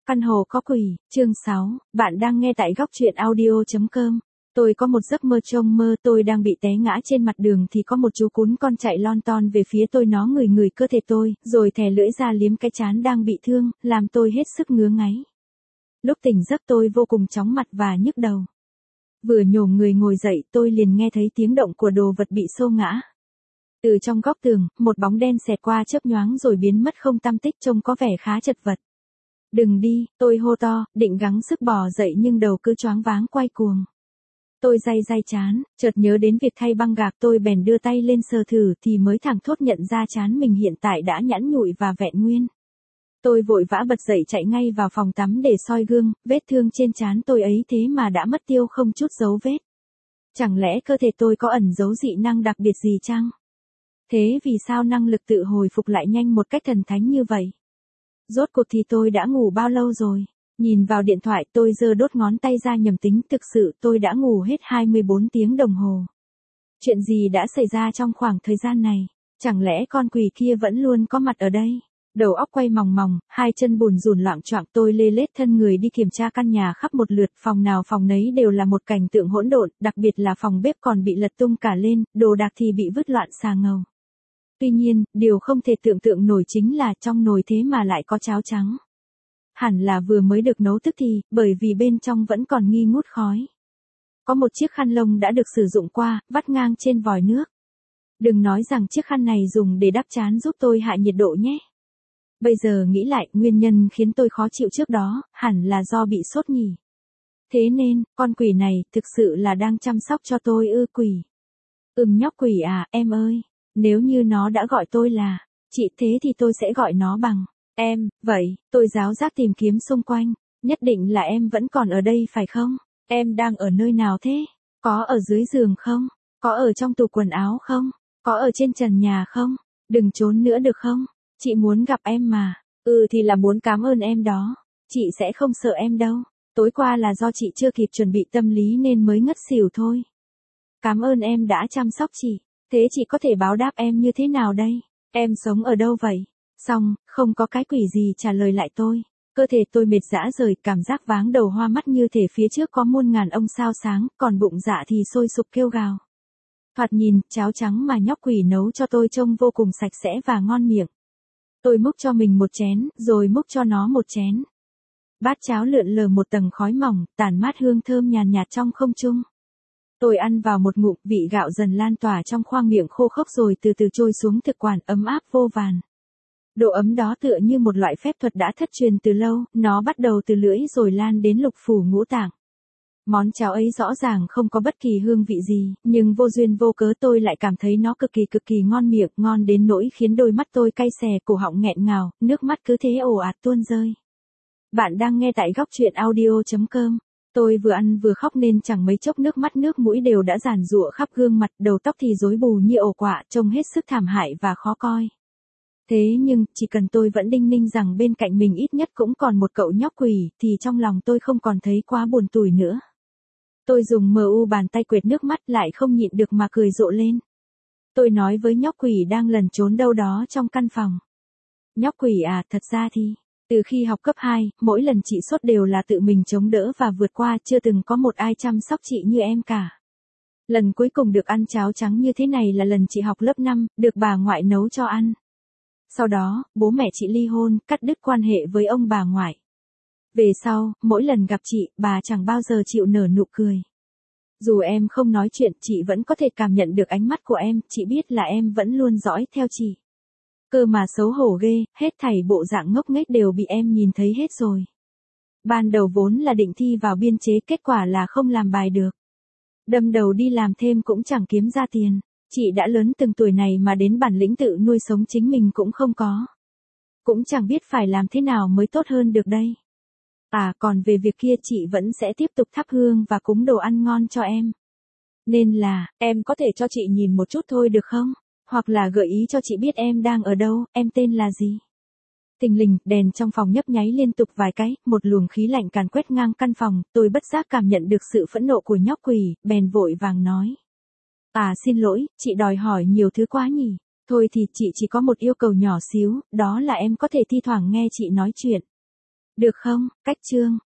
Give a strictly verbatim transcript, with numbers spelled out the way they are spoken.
Căn hộ có quỷ, chương sáu, bạn đang nghe tại góc truyện audio chấm com. Tôi có một giấc mơ trong mơ tôi đang bị té ngã trên mặt đường thì có một chú cún con chạy lon ton về phía tôi, nó ngửi ngửi cơ thể tôi, rồi thè lưỡi ra liếm cái trán đang bị thương, làm tôi hết sức ngứa ngáy. Lúc tỉnh giấc tôi vô cùng chóng mặt và nhức đầu. Vừa nhổm người ngồi dậy tôi liền nghe thấy tiếng động của đồ vật bị xô ngã. Từ trong góc tường, một bóng đen xẹt qua chớp nhoáng rồi biến mất không tăm tích, trông có vẻ khá chật vật. Đừng đi, tôi hô to, định gắng sức bò dậy nhưng đầu cứ choáng váng quay cuồng. Tôi day day trán, chợt nhớ đến việc thay băng gạc, tôi bèn đưa tay lên sờ thử thì mới thẳng thốt nhận ra trán mình hiện tại đã nhẵn nhụi và vẹn nguyên. Tôi vội vã bật dậy chạy ngay vào phòng tắm để soi gương, vết thương trên trán tôi ấy thế mà đã mất tiêu không chút dấu vết. Chẳng lẽ cơ thể tôi có ẩn giấu dị năng đặc biệt gì chăng? Thế vì sao năng lực tự hồi phục lại nhanh một cách thần thánh như vậy? Rốt cuộc thì tôi đã ngủ bao lâu rồi? Nhìn vào điện thoại tôi giơ đốt ngón tay ra nhầm tính, thực sự tôi đã ngủ hết hai mươi bốn tiếng đồng hồ. Chuyện gì đã xảy ra trong khoảng thời gian này? Chẳng lẽ con quỷ kia vẫn luôn có mặt ở đây? Đầu óc quay mòng mòng, hai chân bùn rùn loạng choạng, tôi lê lết thân người đi kiểm tra căn nhà khắp một lượt, phòng nào phòng nấy đều là một cảnh tượng hỗn độn, đặc biệt là phòng bếp còn bị lật tung cả lên, đồ đạc thì bị vứt loạn xà ngầu. Tuy nhiên, điều không thể tưởng tượng nổi chính là trong nồi thế mà lại có cháo trắng. Hẳn là vừa mới được nấu tức thì, bởi vì bên trong vẫn còn nghi ngút khói. Có một chiếc khăn lông đã được sử dụng qua, vắt ngang trên vòi nước. Đừng nói rằng chiếc khăn này dùng để đắp trán giúp tôi hạ nhiệt độ nhé. Bây giờ nghĩ lại, nguyên nhân khiến tôi khó chịu trước đó, hẳn là do bị sốt nhỉ. Thế nên, con quỷ này, thực sự là đang chăm sóc cho tôi ư? Quỷ. Ừm, nhóc quỷ à, em ơi. Nếu như nó đã gọi tôi là chị thế thì tôi sẽ gọi nó bằng em, vậy, tôi giáo giác tìm kiếm xung quanh, nhất định là em vẫn còn ở đây phải không? Em đang ở nơi nào thế? Có ở dưới giường không? Có ở trong tủ quần áo không? Có ở trên trần nhà không? Đừng trốn nữa được không? Chị muốn gặp em mà. Ừ thì là muốn cảm ơn em đó. Chị sẽ không sợ em đâu. Tối qua là do chị chưa kịp chuẩn bị tâm lý nên mới ngất xỉu thôi. Cảm ơn em đã chăm sóc chị. Thế chị có thể báo đáp em như thế nào đây? Em sống ở đâu vậy? Xong, không có cái quỷ gì trả lời lại tôi. Cơ thể tôi mệt rã rời, cảm giác váng đầu hoa mắt như thể phía trước có muôn ngàn ông sao sáng, còn bụng dạ thì sôi sục kêu gào. Thoạt nhìn, cháo trắng mà nhóc quỷ nấu cho tôi trông vô cùng sạch sẽ và ngon miệng. Tôi múc cho mình một chén, rồi múc cho nó một chén. Bát cháo lượn lờ một tầng khói mỏng, tản mát hương thơm nhàn nhạt trong không trung. Tôi ăn vào một ngụm, vị gạo dần lan tỏa trong khoang miệng khô khốc rồi từ từ trôi xuống thực quản, ấm áp vô vàn. Độ ấm đó tựa như một loại phép thuật đã thất truyền từ lâu, nó bắt đầu từ lưỡi rồi lan đến lục phủ ngũ tạng. Món cháo ấy rõ ràng không có bất kỳ hương vị gì, nhưng vô duyên vô cớ tôi lại cảm thấy nó cực kỳ cực kỳ ngon miệng, ngon đến nỗi khiến đôi mắt tôi cay xè, cổ họng nghẹn ngào, nước mắt cứ thế ồ ạt tuôn rơi. Bạn đang nghe tại góc truyện audio chấm com. Tôi vừa ăn vừa khóc nên chẳng mấy chốc nước mắt nước mũi đều đã giàn giụa khắp gương mặt, đầu tóc thì rối bù như ổ quạ, trông hết sức thảm hại và khó coi. Thế nhưng, chỉ cần tôi vẫn đinh ninh rằng bên cạnh mình ít nhất cũng còn một cậu nhóc quỷ, thì trong lòng tôi không còn thấy quá buồn tủi nữa. Tôi dùng mờ u bàn tay quệt nước mắt lại không nhịn được mà cười rộ lên. Tôi nói với nhóc quỷ đang lẩn trốn đâu đó trong căn phòng. Nhóc quỷ à, thật ra thì... Từ khi học cấp hai, mỗi lần chị sốt đều là tự mình chống đỡ và vượt qua, chưa từng có một ai chăm sóc chị như em cả. Lần cuối cùng được ăn cháo trắng như thế này là lần chị học lớp năm, được bà ngoại nấu cho ăn. Sau đó, bố mẹ chị ly hôn, cắt đứt quan hệ với ông bà ngoại. Về sau, mỗi lần gặp chị, bà chẳng bao giờ chịu nở nụ cười. Dù em không nói chuyện, chị vẫn có thể cảm nhận được ánh mắt của em, chị biết là em vẫn luôn dõi theo chị. Cơ mà xấu hổ ghê, hết thảy bộ dạng ngốc nghếch đều bị em nhìn thấy hết rồi. Ban đầu vốn là định thi vào biên chế, kết quả là không làm bài được. Đâm đầu đi làm thêm cũng chẳng kiếm ra tiền. Chị đã lớn từng tuổi này mà đến bản lĩnh tự nuôi sống chính mình cũng không có. Cũng chẳng biết phải làm thế nào mới tốt hơn được đây. À còn về việc kia chị vẫn sẽ tiếp tục thắp hương và cúng đồ ăn ngon cho em. Nên là, em có thể cho chị nhìn một chút thôi được không? Hoặc là gợi ý cho chị biết em đang ở đâu, em tên là gì? Thình lình, đèn trong phòng nhấp nháy liên tục vài cái, một luồng khí lạnh càn quét ngang căn phòng, tôi bất giác cảm nhận được sự phẫn nộ của nhóc quỷ, bèn vội vàng nói. À xin lỗi, chị đòi hỏi nhiều thứ quá nhỉ. Thôi thì chị chỉ có một yêu cầu nhỏ xíu, đó là em có thể thi thoảng nghe chị nói chuyện. Được không, cách chương.